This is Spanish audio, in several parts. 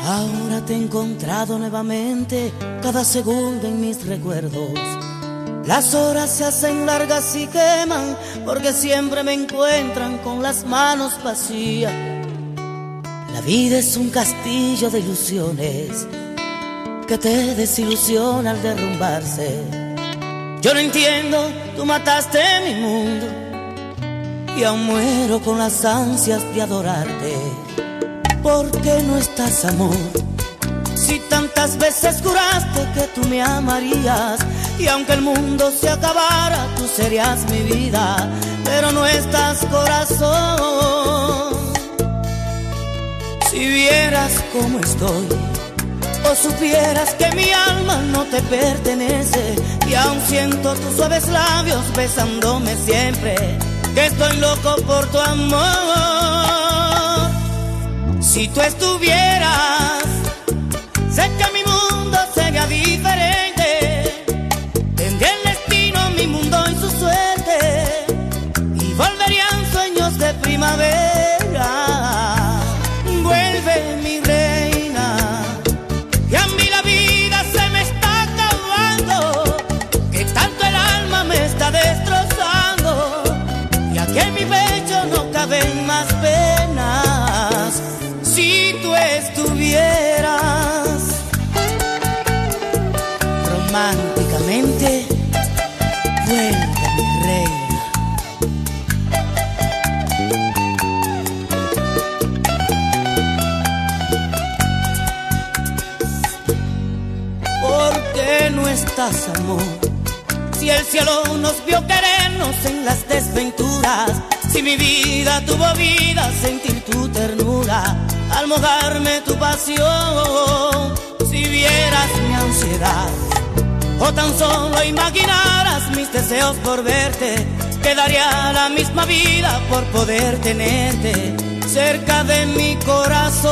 Ahora te he encontrado nuevamente, cada segundo en mis recuerdos. Las horas se hacen largas y queman, porque siempre me encuentran con las manos vacías. La vida es un castillo de ilusiones que te desilusiona al derrumbarse. Yo no entiendo, tú mataste mi mundo y aún muero con las ansias de adorarte. ¿Por qué no estás, amor? Si tantas veces juraste que tú me amarías, y aunque el mundo se acabara, tú serías mi vida, pero no estás, corazón. Si vieras cómo estoy, o supieras que mi alma no te pertenece, y aún siento tus suaves labios besándome siempre, que estoy loco por tu amor. Si tú estuvieras, sé que mi mundo sería diferente. Tendría el destino, mi mundo y su suerte, y volverían sueños de primavera. Vuelve, mi reina, que a mí la vida se me está acabando, que tanto el alma me está destrozando, y aquí en mi pecho no caben más penas. Si tú estuvieras, románticamente, vuelve, mi reina. ¿Por qué no estás, amor? Si el cielo nos vio querernos en las desventuras, si mi vida tuvo vida, sentir tu ternura al mojarme tu pasión. Si vieras mi ansiedad, o tan solo imaginaras mis deseos por verte, te daría la misma vida por poder tenerte cerca de mi corazón.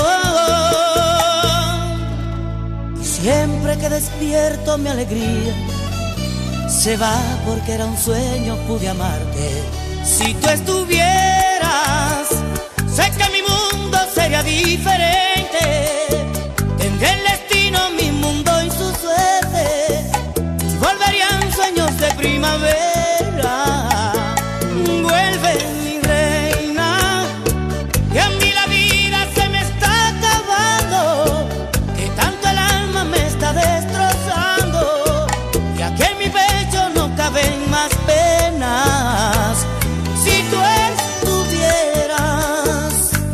Y siempre que despierto mi alegría se va, porque era un sueño, pude amarte. Si tú estuvieras, sé que mi mundo sería diferente. Tendría el destino, mi mundo y su suerte, y volverían sueños de primavera. Vuelve, mi reina, que a mí la vida se me está acabando, que tanto el alma me está destrozando, y aquí en mi pecho no caben más penas. Si tú estuvieras,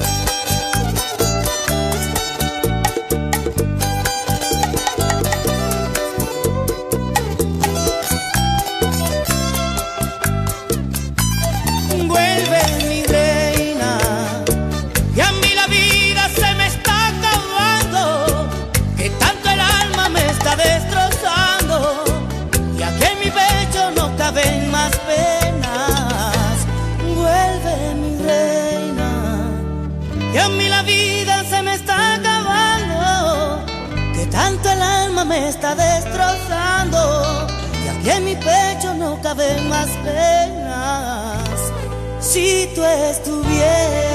vuelve, mi reina, y a mí la vida se me está acabando, que tanto el alma me está destrozando, y aquí en mi pecho no caben más penas. Vuelve, mi reina, y a mí la vida se me está acabando, que tanto el alma me está destrozando, y aquí en mi pecho no caben más penas. Si tú estuvieras,